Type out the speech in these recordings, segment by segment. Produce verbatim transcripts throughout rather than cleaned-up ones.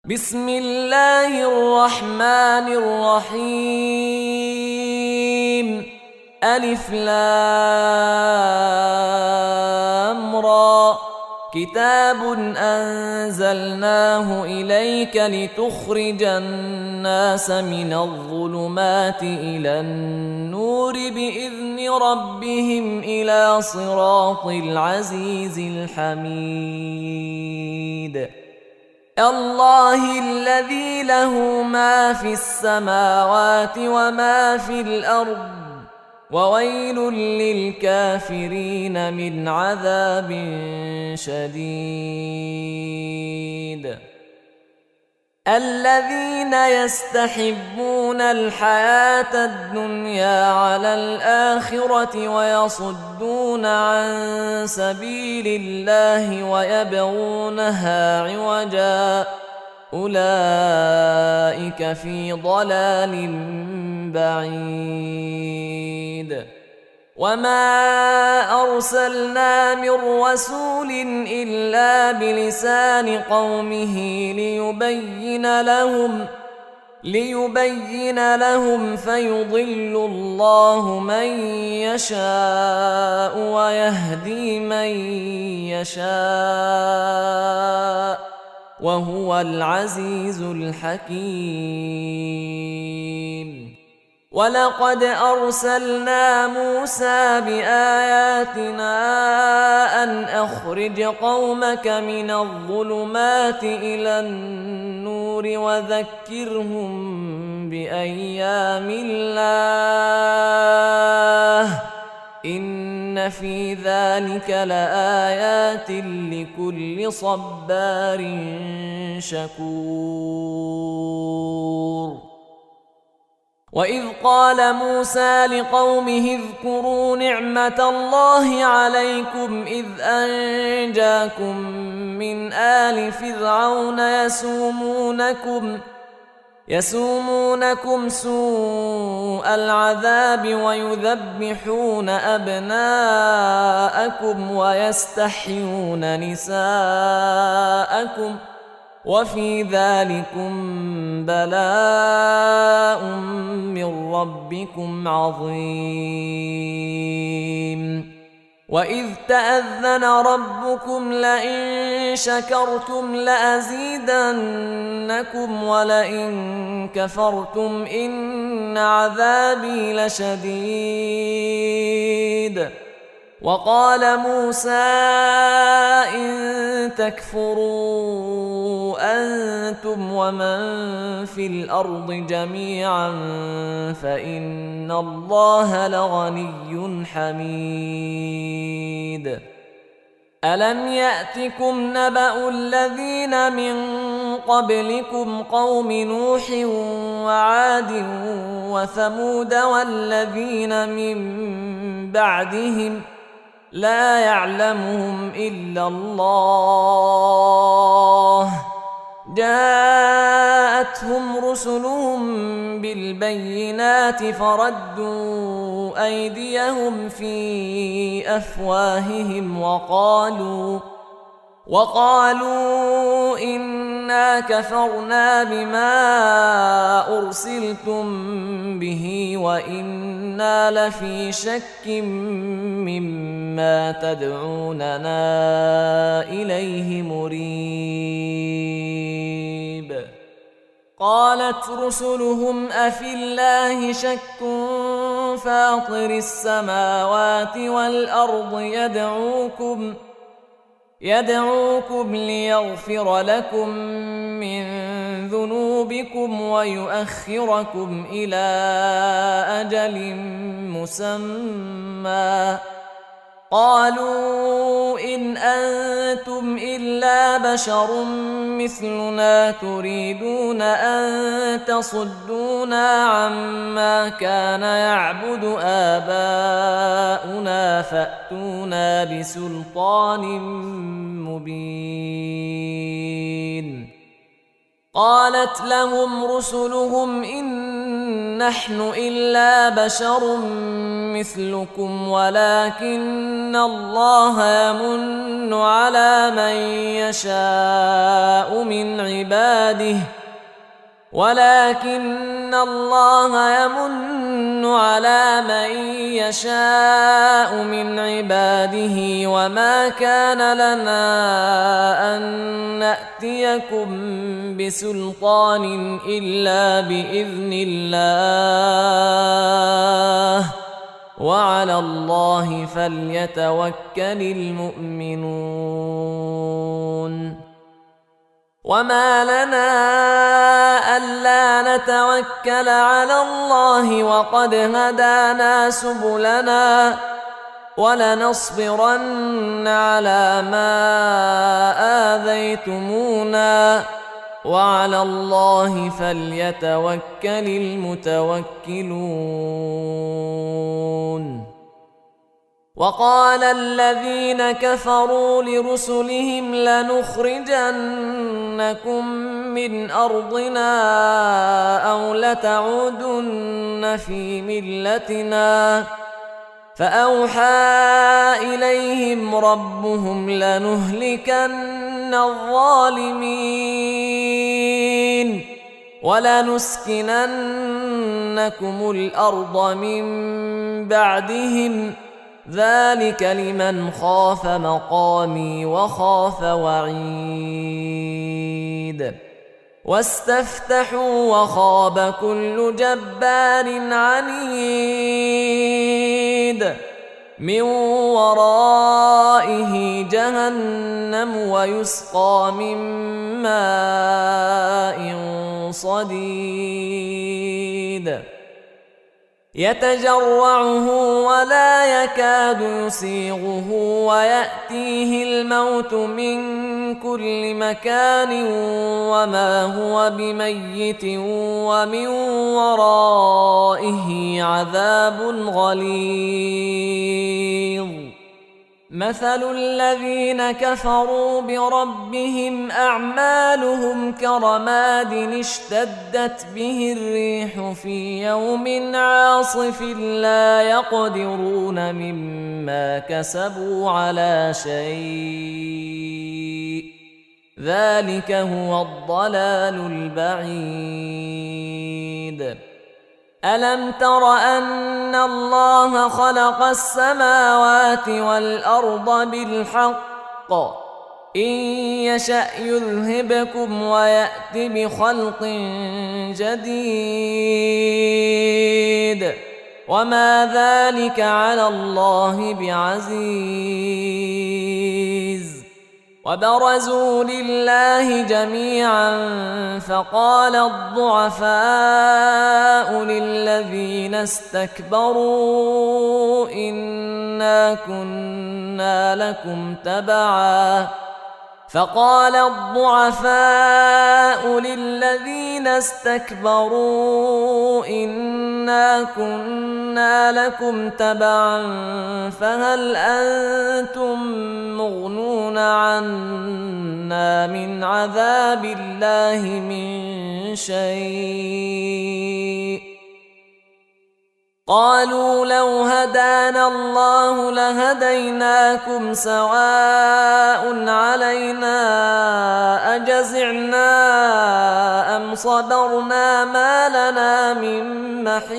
بسم الله الرحمن الرحيم. ألف لام را. كتاب أنزلناه إليك لتخرج الناس من الظلمات إلى النور بإذن ربهم إلى صراط العزيز الحميد. الله الذي له ما في السماوات وما في الأرض، وويل للكافرين من عذاب شديد. الذين يستحبون الحياة الدنيا على الآخرة ويصدون عن سبيل الله ويبغونها عوجا، أولئك في ضلال بعيد. وما أرسلنا من رسول إلا بلسان قومه ليبين لهم ليبين لهم فيضل الله من يشاء ويهدي من يشاء، وهو العزيز الحكيم. ولقد أرسلنا موسى بآياتنا أن أخرج قومك من الظلمات إلى النور وذكرهم بأيام الله، إن في ذلك لآيات لكل صبار شكور. وإذ قال موسى لقومه اذكروا نعمة الله عليكم إذ أنجاكم من آل فرعون يسومونكم يسومونكم سوء العذاب ويذبحون أبناءكم ويستحيون نساءكم، وفي ذلكم بلاء من ربكم عظيم. وإذ تأذن ربكم لئن شكرتم لأزيدنكم ولئن كفرتم إن عذابي لشديد. وقال موسى إن تكفروا أنتم ومن في الأرض جميعا فإن الله لغني حميد. ألم يأتكم نبأ الذين من قبلكم قوم نوح وعاد وثمود والذين من بعدهم لا يعلمهم إلا الله، جاءتهم رسلهم بالبينات فردوا أيديهم في أفواههم وقالوا وقالوا إنا كفرنا بما أرسلتم به وإنا لفي شك مما تدعوننا إليه مريب. قالت رسلهم أفي الله شك فاطر السماوات والأرض يدعوكم يدعوكم ليغفر لكم من ذنوبكم ويؤخركم إلى أجل مسمى. قالوا إن أنتم إلا بشر مثلنا تريدون أن تصدونا عما كان يعبد آباؤنا فأتونا بسلطان مبين. قالت لهم رسلهم إن نحن إلا بشر مثلكم ولكن الله يمن على من يشاء من عباده ولكن الله يمن على من يشاء من عباده وما كان لنا أن نأتيكم بسلطان إلا بإذن الله وعلى الله فليتوكل المؤمنون وما لنا ألا نتوكل على الله وقد هدانا سبلنا ولنصبرن على ما آذيتمونا وعلى الله فليتوكل المتوكلون وقال الذين كفروا لرسلهم لنخرجنكم من أرضنا أو لتعودن في ملتنا فأوحى إليهم ربهم لنهلكن الظالمين ولنسكننكم الأرض من بعدهم ذلك لمن خاف مقامي وخاف وعيد واستفتحوا وخاب كل جبار عنيد من ورائه جهنم ويسقى من ماء صديد يتجرعه ولا يكاد يسيغه ويأتيه الموت من كل مكان وما هو بميت ومن ورائه عذاب غليظ مثل الذين كفروا بربهم أعمالهم كرماد اشتدت به الريح في يوم عاصف لا يقدرون مما كسبوا على شيء ذلك هو الضلال البعيد ألم تر أن الله خلق السماوات والأرض بالحق إن يشأ يذهبكم ويأت بخلق جديد وما ذلك على الله بعزيز وبرزوا لله جميعا فقال الضعفاء للذين استكبروا إنا كنا لكم تبعا فقال الضعفاء للذين استكبروا إنا كنا لكم تبعا فهل أنتم مغنون عنا من عذاب الله من شيء قالوا لو هدانا الله لهديناكم سواء علينا أجزعنا أم صبرنا ما لنا من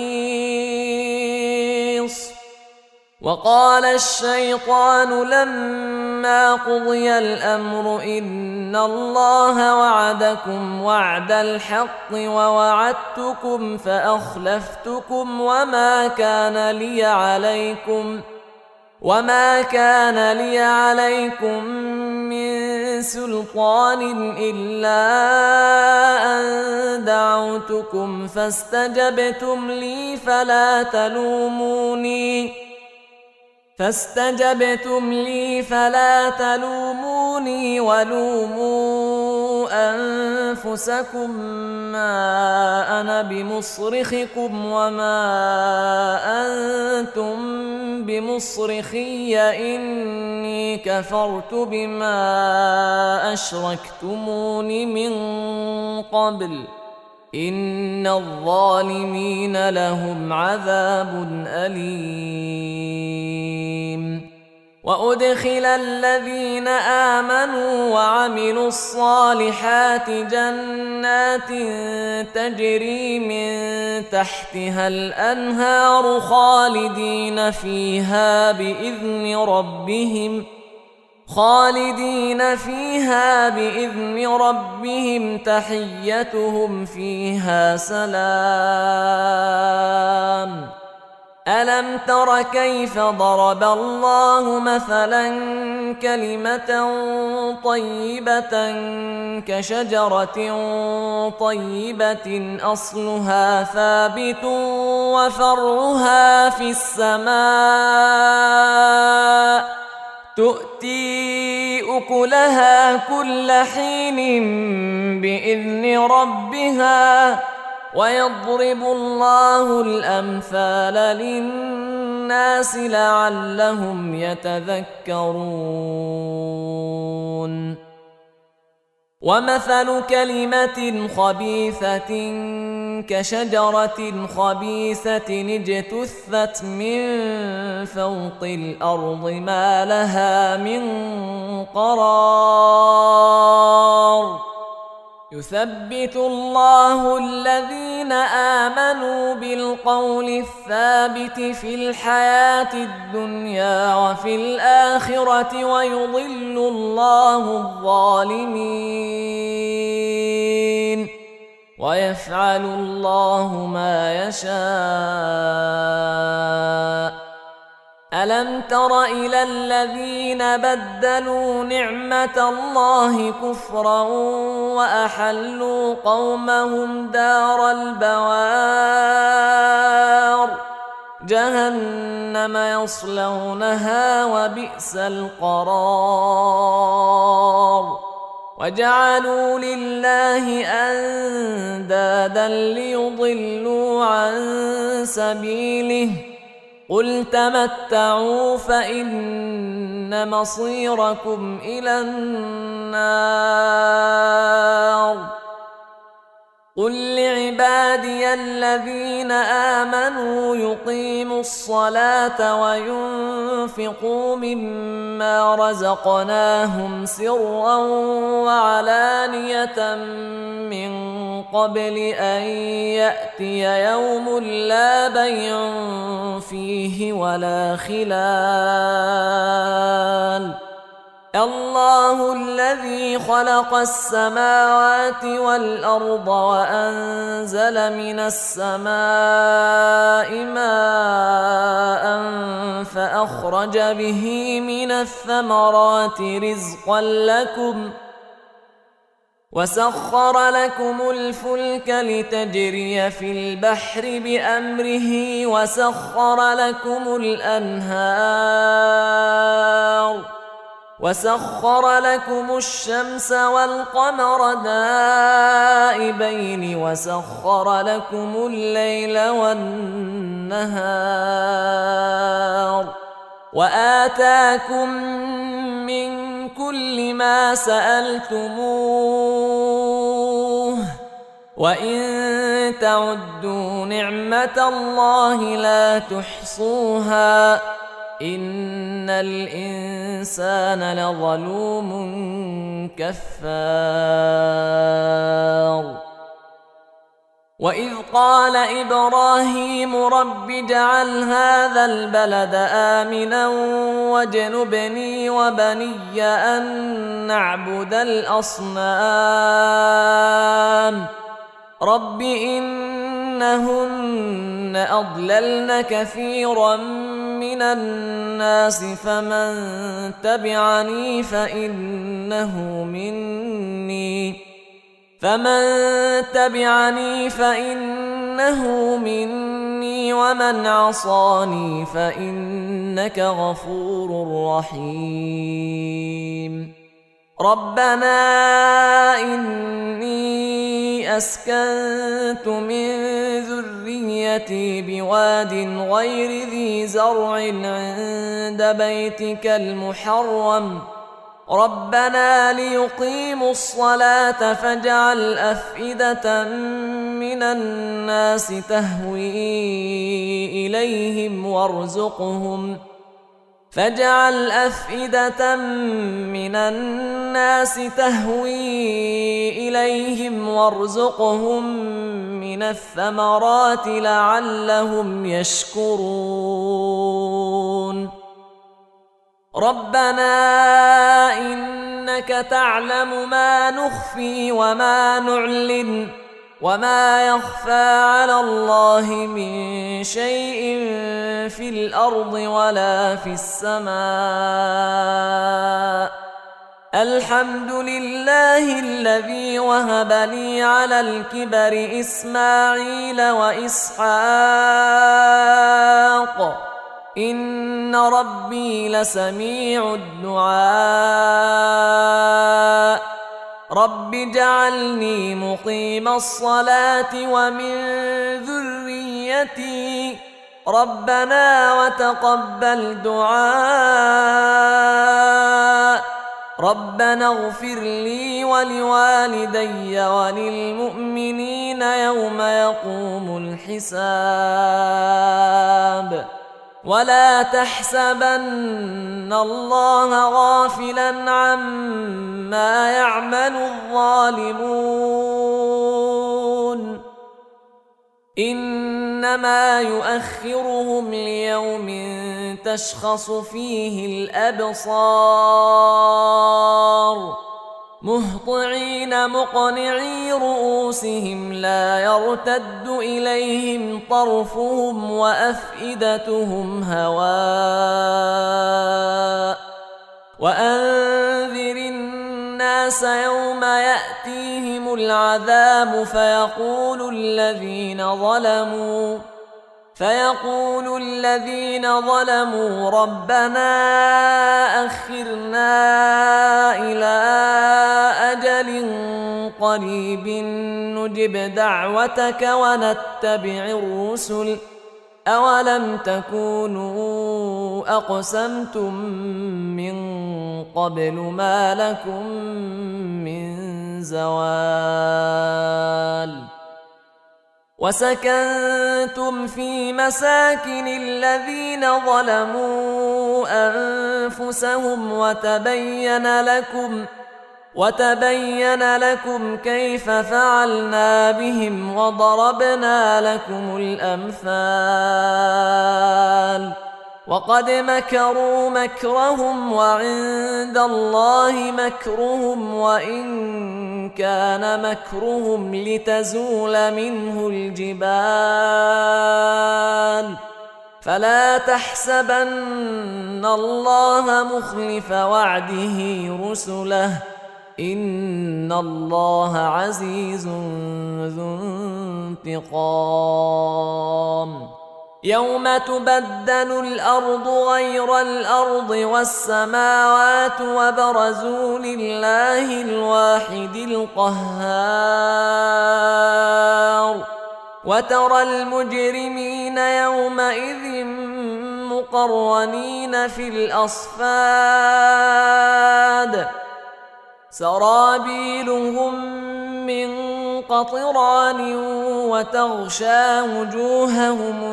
محيص وقال الشيطان لما قضي الأمر إن الله وعدكم وعد الحق ووعدتكم فأخلفتكم وما كان لي عليكم وما كان لي عليكم من سلطان إلا أن دعوتكم فاستجبتم لي فلا تلوموني فاستجبتم لي فلا تلوموني ولوموا أنفسكم ما أنا بمصرخكم وما أنتم بمصرخي إني كفرت بما أشركتمون من قبل إن الظالمين لهم عذاب أليم وأدخل الذين آمنوا وعملوا الصالحات جنات تجري من تحتها الأنهار خالدين فيها بإذن ربهم خالدين فيها بإذن ربهم تحيتهم فيها سلام ألم تر كيف ضرب الله مثلا كلمة طيبة كشجرة طيبة أصلها ثابت وفرعها في السماء تؤتي أكلها كل حين بإذن ربها ويضرب الله الأمثال للناس لعلهم يتذكرون ومثل كلمة خبيثة كشجرة خبيثة اجتثت من فوق الأرض ما لها من قرار يثبت الله الذين آمنوا بالقول الثابت في الحياة الدنيا وفي الآخرة ويضل الله الظالمين ويفعل الله ما يشاء ألم تر إلى الذين بدلوا نعمة الله كفرا وأحلوا قومهم دار البوار جهنم يصلونها وبئس القرار وجعلوا لله أندادا ليضلوا عن سبيله قل تمتعوا فإن مصيركم إلى النار قل لعبادي الذين آمنوا يقيموا الصلاة وينفقوا مما رزقناهم سرا وعلانية من قبل أن يأتي يوم لا بيع فيه ولا خلال الله الذي خلق السماوات والأرض وأنزل من السماء ماء فأخرج به من الثمرات رزقا لكم وسخر لكم الفلك لتجري في البحر بأمره وسخر لكم الأنهار وسخر لكم الشمس والقمر دائبين وسخر لكم الليل والنهار وآتاكم من كل ما سألتموه وإن تعدوا نعمة الله لا تحصوها إن الإنسان لظلوم كفار وإذ قال إبراهيم رب اجعل هذا البلد آمنا واجنبني وبني أن نعبد الأصنام رب إنهن أضللن كثيرا من الناس فمن تبعني فإنه مني فمن تبعني فإنه مني ومن عصاني فإنك غفور رحيم ربنا إني أسكنت من ذريتي بواد غير ذي زرع عند بيتك المحرم ربنا ليقيموا الصلاة فاجعل أفئدة من الناس تهوي إليهم وارزقهم فاجعل أفئدة من الناس تهوي إليهم وارزقهم من الثمرات لعلهم يشكرون ربنا إنك تعلم ما نخفي وما نعلن وما يخفى على الله من شيء في الأرض ولا في السماء الحمد لله الذي وهب لي على الكبر إسماعيل وإسحاق إن ربي لسميع الدعاء رب اجعلني مقيم الصلاة ومن ذريتي ربنا وتقبل دعاء ربنا اغفر لي ولوالدي وللمؤمنين يوم يقوم الحساب ولا تحسبن الله غافلا عما يعمل الظالمون إنما يؤخرهم ليوم تشخص فيه الأبصار مهطعين مقنعي رؤوسهم لا يرتد إليهم طرفهم وأفئدتهم هواء وأنذر الناس يوم يأتيهم العذاب فيقول الذين ظلموا فيقول الذين ظلموا ربنا أخرنا إلى أجل قريب نجب دعوتك ونتبع الرسل أولم تكونوا أقسمتم من قبل ما لكم من زوال وسكنتم في مساكن الذين ظلموا أنفسهم وتبين لكم وتبين لكم كيف فعلنا بهم وضربنا لكم الأمثال وقد مكروا مكرهم وعند الله مكرهم وإن كان مكرهم لتزول منه الجبال فلا تحسبن الله مخلف وعده رسله إن الله عزيز ذو انتقام يوم تبدل الأرض غير الأرض والسماوات وبرزوا لله الواحد القهار وترى المجرمين يومئذ مقرنين في الأصفاد سرابيلهم من قطران وتغشى وجوههم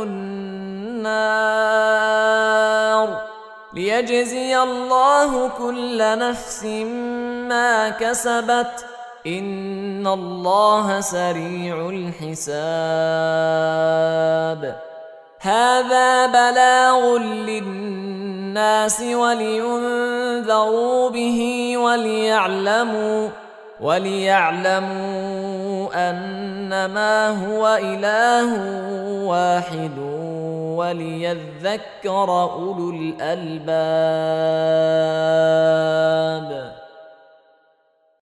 النار ليجزي الله كل نفس ما كسبت إن الله سريع الحساب هذا بلاغ للناس ولينذروا به وليعلموا وليعلموا أنما هو إله واحد وليذكر أولو الألباب